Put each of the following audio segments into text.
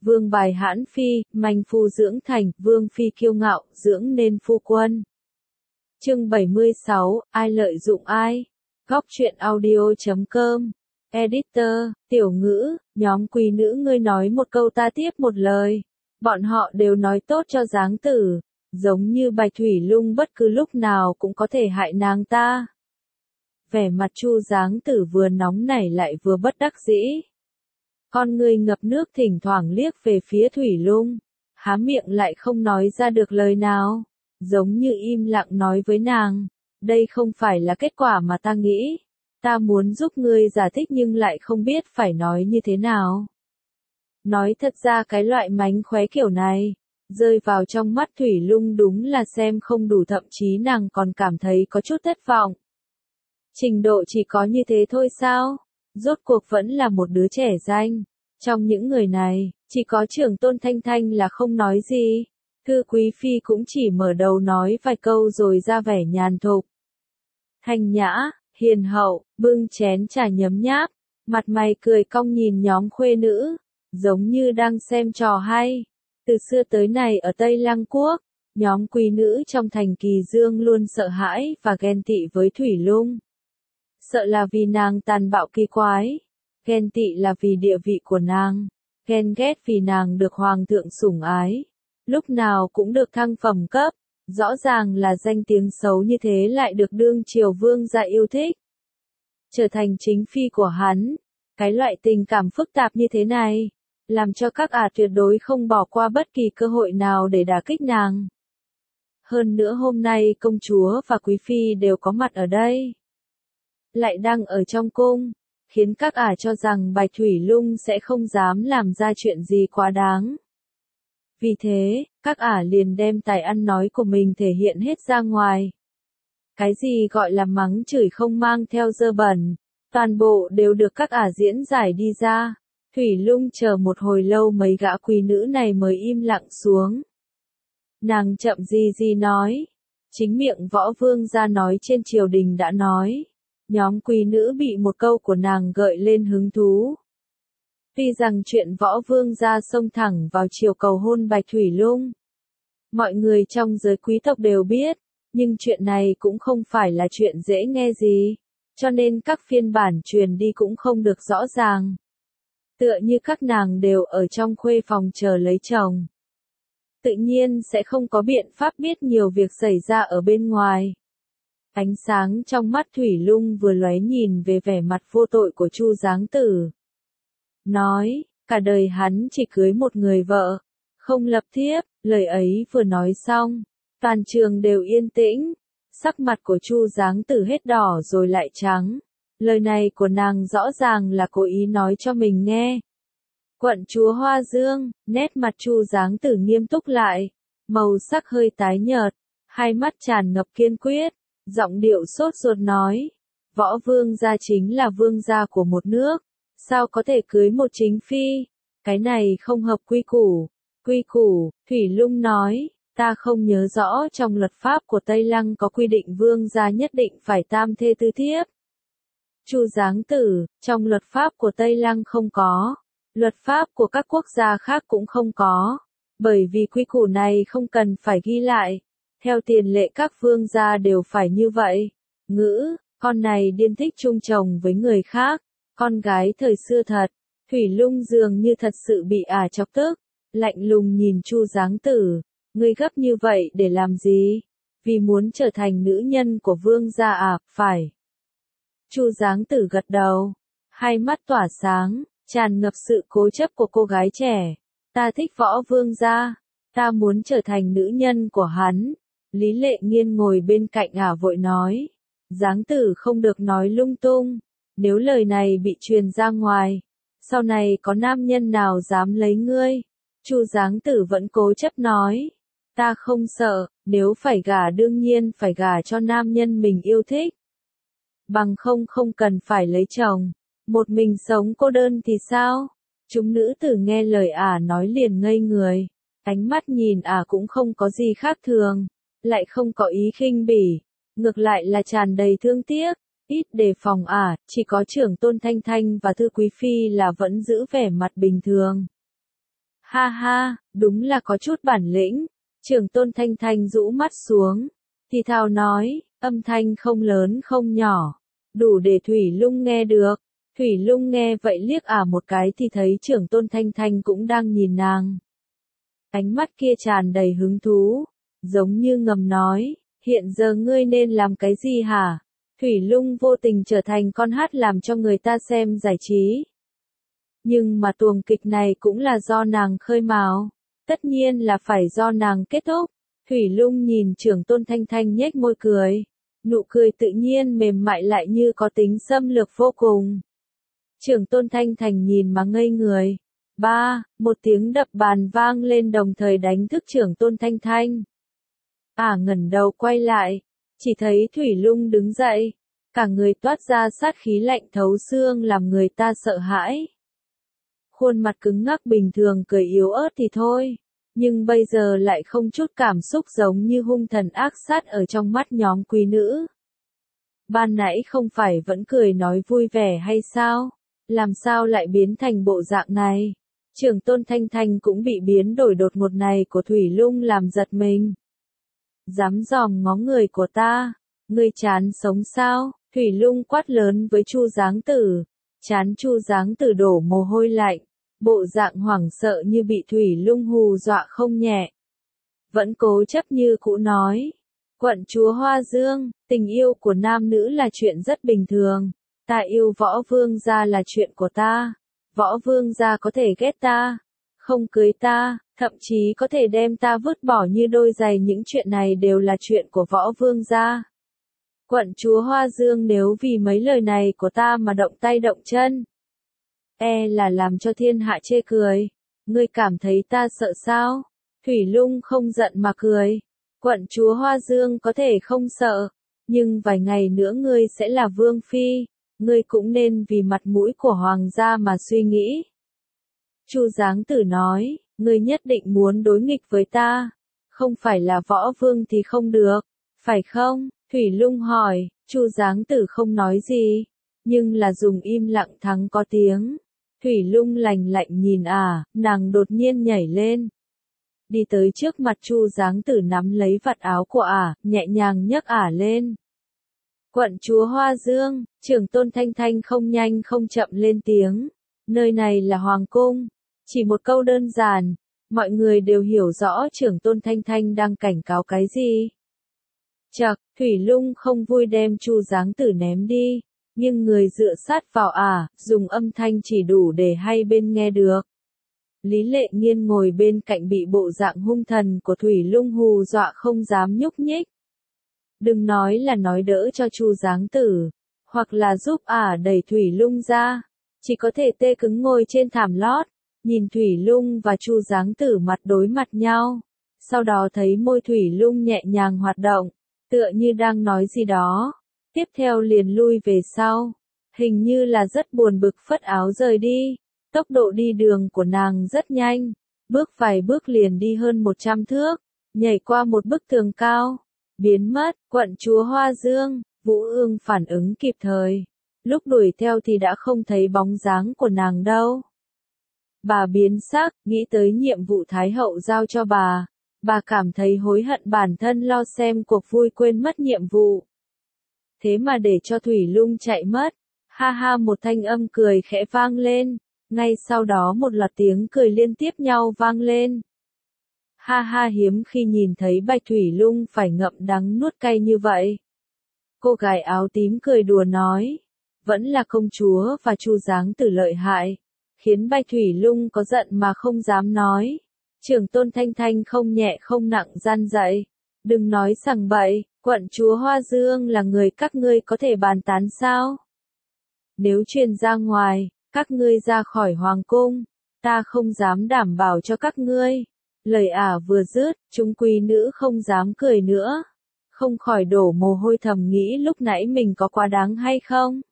Vương bài hãn phi, manh phu dưỡng thành, vương phi kiêu ngạo, dưỡng nên phu quân. Chương 76, ai lợi dụng ai? Góc truyện audio.com. Editor, tiểu ngữ, nhóm quý nữ ngươi nói một câu ta tiếp một lời. Bọn họ đều nói tốt cho Giáng Tử, giống như Bạch Thủy Lung bất cứ lúc nào cũng có thể hại nàng ta. Vẻ mặt Chu Giáng Tử vừa nóng nảy lại vừa bất đắc dĩ. Con người ngập nước thỉnh thoảng liếc về phía Thủy Lung, há miệng lại không nói ra được lời nào, giống như im lặng nói với nàng, đây không phải là kết quả mà ta nghĩ, ta muốn giúp ngươi giải thích nhưng lại không biết phải nói như thế nào. Nói thật ra cái loại mánh khóe kiểu này, rơi vào trong mắt Thủy Lung đúng là xem không đủ, thậm chí nàng còn cảm thấy có chút thất vọng. Trình độ chỉ có như thế thôi sao? Rốt cuộc vẫn là một đứa trẻ danh. Trong những người này, chỉ có Trưởng Tôn Thanh Thanh là không nói gì. Thư Quý Phi cũng chỉ mở đầu nói vài câu rồi ra vẻ nhàn thục. Thanh nhã, hiền hậu, bưng chén trà nhấm nháp, mặt mày cười cong nhìn nhóm khuê nữ, giống như đang xem trò hay. Từ xưa tới nay ở Tây Lăng Quốc, nhóm quý nữ trong thành Kỳ Dương luôn sợ hãi và ghen tị với Thủy Lung. Sợ là vì nàng tàn bạo kỳ quái, ghen tị là vì địa vị của nàng, ghen ghét vì nàng được hoàng thượng sủng ái, lúc nào cũng được thăng phẩm cấp, rõ ràng là danh tiếng xấu như thế lại được đương triều vương gia yêu thích. Trở thành chính phi của hắn, cái loại tình cảm phức tạp như thế này, làm cho các ả tuyệt đối không bỏ qua bất kỳ cơ hội nào để đả kích nàng. Hơn nữa hôm nay công chúa và quý phi đều có mặt ở đây, lại đang ở trong cung, khiến các ả cho rằng Bạch Thủy Lung sẽ không dám làm ra chuyện gì quá đáng. Vì thế, các ả liền đem tài ăn nói của mình thể hiện hết ra ngoài. Cái gì gọi là mắng chửi không mang theo dơ bẩn, toàn bộ đều được các ả diễn giải đi ra. Thủy Lung chờ một hồi lâu mấy gã quý nữ này mới im lặng xuống. Nàng chậm gì nói, chính miệng Võ Vương gia nói trên triều đình đã nói. Nhóm quý nữ bị một câu của nàng gợi lên hứng thú. Tuy rằng chuyện Võ Vương gia xông thẳng vào triều cầu hôn Bạch Thủy Lung, mọi người trong giới quý tộc đều biết, nhưng chuyện này cũng không phải là chuyện dễ nghe gì, cho nên các phiên bản truyền đi cũng không được rõ ràng. Tựa như các nàng đều ở trong khuê phòng chờ lấy chồng, tự nhiên sẽ không có biện pháp biết nhiều việc xảy ra ở bên ngoài. Ánh sáng trong mắt Thủy Lung vừa lóe nhìn về vẻ mặt vô tội của Chu Giáng Tử. Nói, cả đời hắn chỉ cưới một người vợ, không lập thiếp, lời ấy vừa nói xong, toàn trường đều yên tĩnh, sắc mặt của Chu Giáng Tử hết đỏ rồi lại trắng, lời này của nàng rõ ràng là cố ý nói cho mình nghe. Quận chúa Hoa Dương, nét mặt Chu Giáng Tử nghiêm túc lại, màu sắc hơi tái nhợt, hai mắt tràn ngập kiên quyết. Giọng điệu sốt ruột nói, Võ Vương gia chính là vương gia của một nước, sao có thể cưới một chính phi, cái này không hợp quy củ. Quy củ, Thủy Lung nói, ta không nhớ rõ trong luật pháp của Tây Lăng có quy định vương gia nhất định phải tam thê tư thiếp. Chu Giáng Tử, trong luật pháp của Tây Lăng không có, luật pháp của các quốc gia khác cũng không có, bởi vì quy củ này không cần phải ghi lại. Theo tiền lệ các vương gia đều phải như vậy. Ngữ, con này điên thích chung chồng với người khác, con gái thời xưa thật. Thủy Lung dường như thật sự bị ả chọc tức, lạnh lùng nhìn Chu Giáng Tử, ngươi gấp như vậy để làm gì? Vì muốn trở thành nữ nhân của vương gia à, phải. Chu Giáng Tử gật đầu, hai mắt tỏa sáng, tràn ngập sự cố chấp của cô gái trẻ. Ta thích Võ Vương gia, ta muốn trở thành nữ nhân của hắn. Lý Lệ Nghiên ngồi bên cạnh ả vội nói, Giáng Tử không được nói lung tung, nếu lời này bị truyền ra ngoài, sau này có nam nhân nào dám lấy ngươi. Chu Giáng Tử vẫn cố chấp nói, ta không sợ, nếu phải gả đương nhiên phải gả cho nam nhân mình yêu thích. Bằng không cần phải lấy chồng, một mình sống cô đơn thì sao? Chúng nữ tử nghe lời ả nói liền ngây người, ánh mắt nhìn ả cũng không có gì khác thường. Lại không có ý khinh bỉ, ngược lại là tràn đầy thương tiếc, ít đề phòng ả, chỉ có Trưởng Tôn Thanh Thanh và Thư Quý Phi là vẫn giữ vẻ mặt bình thường. Ha ha, đúng là có chút bản lĩnh. Trưởng tôn Thanh Thanh rũ mắt xuống, thì thào nói, âm thanh không lớn không nhỏ, đủ để Thủy Lung nghe được. Thủy Lung nghe vậy liếc một cái thì thấy trưởng tôn Thanh Thanh cũng đang nhìn nàng. Ánh mắt kia tràn đầy hứng thú, giống như ngầm nói, hiện giờ ngươi nên làm cái gì hả? Thủy Lung vô tình trở thành con hát làm cho người ta xem giải trí. Nhưng mà tuồng kịch này cũng là do nàng khơi mào, tất nhiên là phải do nàng kết thúc. Thủy Lung nhìn trưởng tôn Thanh Thanh nhếch môi cười, nụ cười tự nhiên mềm mại lại như có tính xâm lược vô cùng. Trưởng tôn Thanh Thanh nhìn mà ngây người. Một tiếng đập bàn vang lên đồng thời đánh thức trưởng tôn Thanh Thanh. Ngẩng đầu quay lại, chỉ thấy Thủy Lung đứng dậy, cả người toát ra sát khí lạnh thấu xương làm người ta sợ hãi. Khuôn mặt cứng ngắc bình thường cười yếu ớt thì thôi, nhưng bây giờ lại không chút cảm xúc giống như hung thần ác sát ở trong mắt nhóm quý nữ. Ban nãy không phải vẫn cười nói vui vẻ hay sao? Làm sao lại biến thành bộ dạng này? Trưởng tôn Thanh Thanh cũng bị biến đổi đột ngột này của Thủy Lung làm giật mình. Dám dòm ngó người của ta, ngươi chán sống sao? Thủy Lung quát lớn với Chu Giáng Tử. Chán Chu Giáng Tử đổ mồ hôi lạnh, bộ dạng hoảng sợ như bị Thủy Lung hù dọa không nhẹ. Vẫn cố chấp như cũ nói, quận chúa Hoa Dương, tình yêu của nam nữ là chuyện rất bình thường, ta yêu Võ Vương gia là chuyện của ta, Võ Vương gia có thể ghét ta, không cưới ta, thậm chí có thể đem ta vứt bỏ như đôi giày, những chuyện này đều là chuyện của Võ Vương gia. Quận chúa Hoa Dương nếu vì mấy lời này của ta mà động tay động chân, là làm cho thiên hạ chê cười. Ngươi cảm thấy ta sợ sao? Thủy Lung không giận mà cười. Quận chúa Hoa Dương có thể không sợ, nhưng vài ngày nữa ngươi sẽ là vương phi, ngươi cũng nên vì mặt mũi của hoàng gia mà suy nghĩ. Chu Giáng Tử nói, ngươi nhất định muốn đối nghịch với ta, không phải là võ vương thì không được, phải không? Thủy Lung hỏi. Chu Giáng Tử không nói gì, nhưng là dùng im lặng thắng có tiếng. Thủy Lung lạnh lạnh nhìn nàng đột nhiên nhảy lên, đi tới trước mặt Chu Giáng Tử nắm lấy vạt áo của nhẹ nhàng nhấc lên. Quận chúa Hoa Dương, trưởng tôn Thanh Thanh không nhanh không chậm lên tiếng, nơi này là hoàng cung, chỉ một câu đơn giản, mọi người đều hiểu rõ trưởng tôn Thanh Thanh đang cảnh cáo cái gì. Chậc, Thủy Lung không vui đem Chu Giáng Tử ném đi, nhưng người dựa sát vào dùng âm thanh chỉ đủ để hai bên nghe được. Lý Lệ Nghiên ngồi bên cạnh bị bộ dạng hung thần của Thủy Lung hù dọa không dám nhúc nhích. Đừng nói là nói đỡ cho Chu Giáng Tử, hoặc là giúp đẩy Thủy Lung ra, chỉ có thể tê cứng ngồi trên thảm lót, nhìn Thủy Lung và Chu Giáng Tử mặt đối mặt nhau, sau đó thấy môi Thủy Lung nhẹ nhàng hoạt động, tựa như đang nói gì đó, tiếp theo liền lui về sau, hình như là rất buồn bực phất áo rời đi. Tốc độ đi đường của nàng rất nhanh, bước vài bước liền đi hơn 100 thước, nhảy qua một bức tường cao, biến mất. Quận chúa Hoa Dương, Vũ Ương phản ứng kịp thời, lúc đuổi theo thì đã không thấy bóng dáng của nàng đâu. Bà biến sắc, nghĩ tới nhiệm vụ Thái hậu giao cho bà cảm thấy hối hận bản thân lo xem cuộc vui quên mất nhiệm vụ. Thế mà để cho Thủy Lung chạy mất, ha ha, một thanh âm cười khẽ vang lên. Ngay sau đó một loạt tiếng cười liên tiếp nhau vang lên. Ha ha, hiếm khi nhìn thấy Bạch Thủy Lung phải ngậm đắng nuốt cay như vậy. Cô gái áo tím cười đùa nói, vẫn là công chúa và Chu Giáng Tử lợi hại, khiến Bạch Thủy Lung có giận mà không dám nói. Trưởng tôn Thanh Thanh không nhẹ không nặng gian dạy, đừng nói sằng bậy, quận chúa Hoa Dương là người các ngươi có thể bàn tán sao? Nếu truyền ra ngoài, các ngươi ra khỏi hoàng cung, ta không dám đảm bảo cho các ngươi. Lời vừa dứt, chúng quý nữ không dám cười nữa, không khỏi đổ mồ hôi thầm nghĩ lúc nãy mình có quá đáng hay không.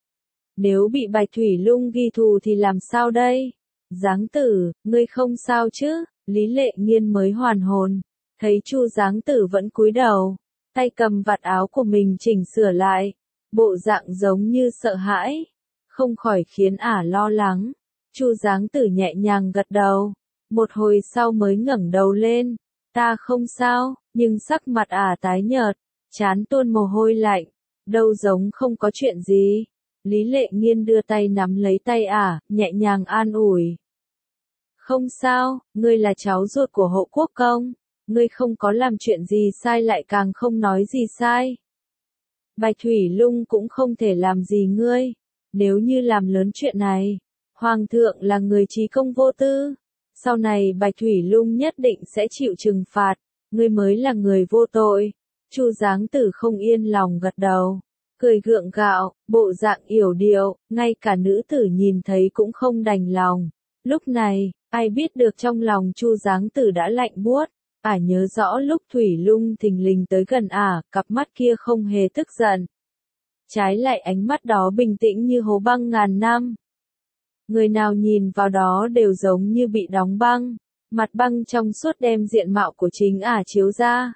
Nếu bị Bạch Thủy Lung ghi thù thì làm sao đây? Giáng Tử, ngươi không sao chứ? Lý Lệ Nghiên mới hoàn hồn, thấy Chu Giáng Tử vẫn cúi đầu, tay cầm vạt áo của mình chỉnh sửa lại, bộ dạng giống như sợ hãi, không khỏi khiến lo lắng. Chu Giáng Tử nhẹ nhàng gật đầu, một hồi sau mới ngẩng đầu lên, ta không sao, nhưng sắc mặt tái nhợt, trán tuôn mồ hôi lạnh, đâu giống không có chuyện gì. Lý Lệ Nghiên đưa tay nắm lấy tay nhẹ nhàng an ủi. Không sao, ngươi là cháu ruột của Hộ Quốc Công, ngươi không có làm chuyện gì sai lại càng không nói gì sai. Bạch Thủy Lung cũng không thể làm gì ngươi, nếu như làm lớn chuyện này, Hoàng thượng là người trí công vô tư, sau này Bạch Thủy Lung nhất định sẽ chịu trừng phạt, ngươi mới là người vô tội. Chu Giáng Tử không yên lòng gật đầu, cười gượng gạo, bộ dạng yểu điệu, ngay cả nữ tử nhìn thấy cũng không đành lòng. Lúc này, ai biết được trong lòng Chu Giáng Tử đã lạnh buốt, nhớ rõ lúc Thủy Lung thình lình tới gần cặp mắt kia không hề tức giận. Trái lại ánh mắt đó bình tĩnh như hố băng ngàn năm. Người nào nhìn vào đó đều giống như bị đóng băng, mặt băng trong suốt đem diện mạo của chính chiếu ra.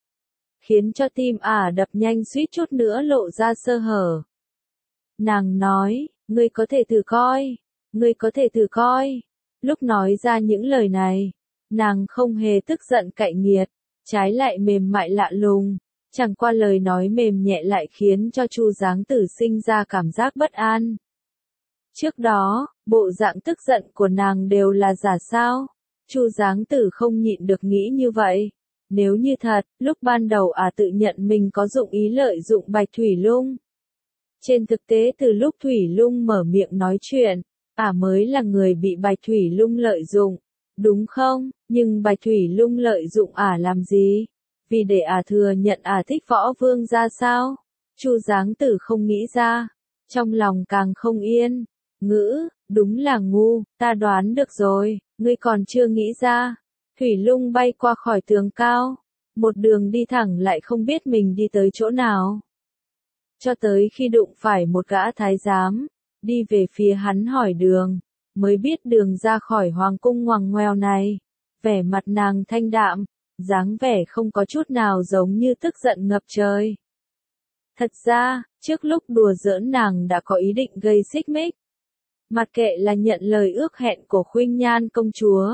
Khiến cho tim đập nhanh suýt chút nữa lộ ra sơ hở. Nàng nói, ngươi có thể thử coi, ngươi có thể thử coi. Lúc nói ra những lời này, nàng không hề tức giận cậy nghiệt, trái lại mềm mại lạ lùng, chẳng qua lời nói mềm nhẹ lại khiến cho Chu Giáng Tử sinh ra cảm giác bất an. Trước đó, bộ dạng tức giận của nàng đều là giả sao? Chu Giáng Tử không nhịn được nghĩ như vậy. Nếu như thật, lúc ban đầu tự nhận mình có dụng ý lợi dụng Bạch Thủy Lung. Trên thực tế từ lúc Thủy Lung mở miệng nói chuyện, mới là người bị Bạch Thủy Lung lợi dụng, đúng không? Nhưng Bạch Thủy Lung lợi dụng làm gì? Vì để thừa nhận thích võ vương ra sao? Chu Giáng Tử không nghĩ ra, trong lòng càng không yên. Đúng là ngu, ta đoán được rồi, ngươi còn chưa nghĩ ra. Thủy Lung bay qua khỏi tường cao, một đường đi thẳng lại không biết mình đi tới chỗ nào. Cho tới khi đụng phải một gã thái giám, đi về phía hắn hỏi đường, mới biết đường ra khỏi hoàng cung ngoằng ngoèo này. Vẻ mặt nàng thanh đạm, dáng vẻ không có chút nào giống như tức giận ngập trời. Thật ra, trước lúc đùa giỡn nàng đã có ý định gây xích mích. Mặc kệ là nhận lời ước hẹn của Khuynh Nhan công chúa,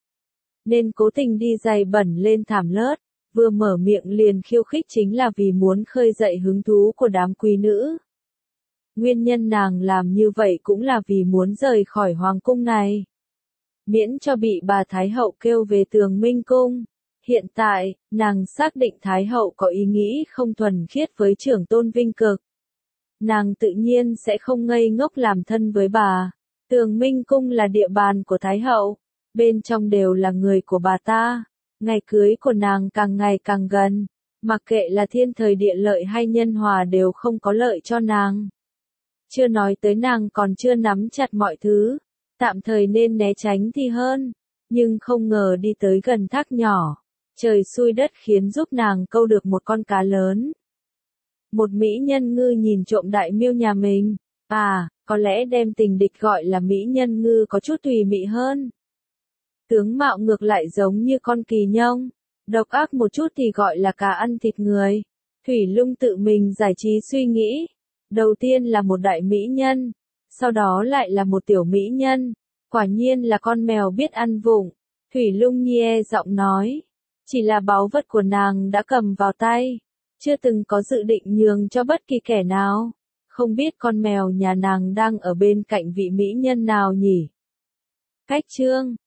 nên cố tình đi giày bẩn lên thảm lớt, vừa mở miệng liền khiêu khích chính là vì muốn khơi dậy hứng thú của đám quý nữ. Nguyên nhân nàng làm như vậy cũng là vì muốn rời khỏi hoàng cung này, miễn cho bị bà Thái Hậu kêu về Tường Minh Cung. Hiện tại, nàng xác định Thái Hậu có ý nghĩ không thuần khiết với trưởng tôn Vinh Cực. Nàng tự nhiên sẽ không ngây ngốc làm thân với bà. Tường Minh Cung là địa bàn của Thái Hậu, bên trong đều là người của bà ta. Ngày cưới của nàng càng ngày càng gần, mặc kệ là thiên thời địa lợi hay nhân hòa đều không có lợi cho nàng. Chưa nói tới nàng còn chưa nắm chặt mọi thứ, tạm thời nên né tránh thì hơn, nhưng không ngờ đi tới gần thác nhỏ, trời xui đất khiến giúp nàng câu được một con cá lớn. Một mỹ nhân ngư nhìn trộm đại miêu nhà mình, có lẽ đem tình địch gọi là mỹ nhân ngư có chút tùy mị hơn. Tướng mạo ngược lại giống như con kỳ nhông, độc ác một chút thì gọi là cá ăn thịt người. Thủy Lung tự mình giải trí suy nghĩ, đầu tiên là một đại mỹ nhân, sau đó lại là một tiểu mỹ nhân, quả nhiên là con mèo biết ăn vụng. Thủy Lung nhe giọng nói, chỉ là báu vật của nàng đã cầm vào tay, chưa từng có dự định nhường cho bất kỳ kẻ nào. Không biết con mèo nhà nàng đang ở bên cạnh vị mỹ nhân nào nhỉ? Cách chương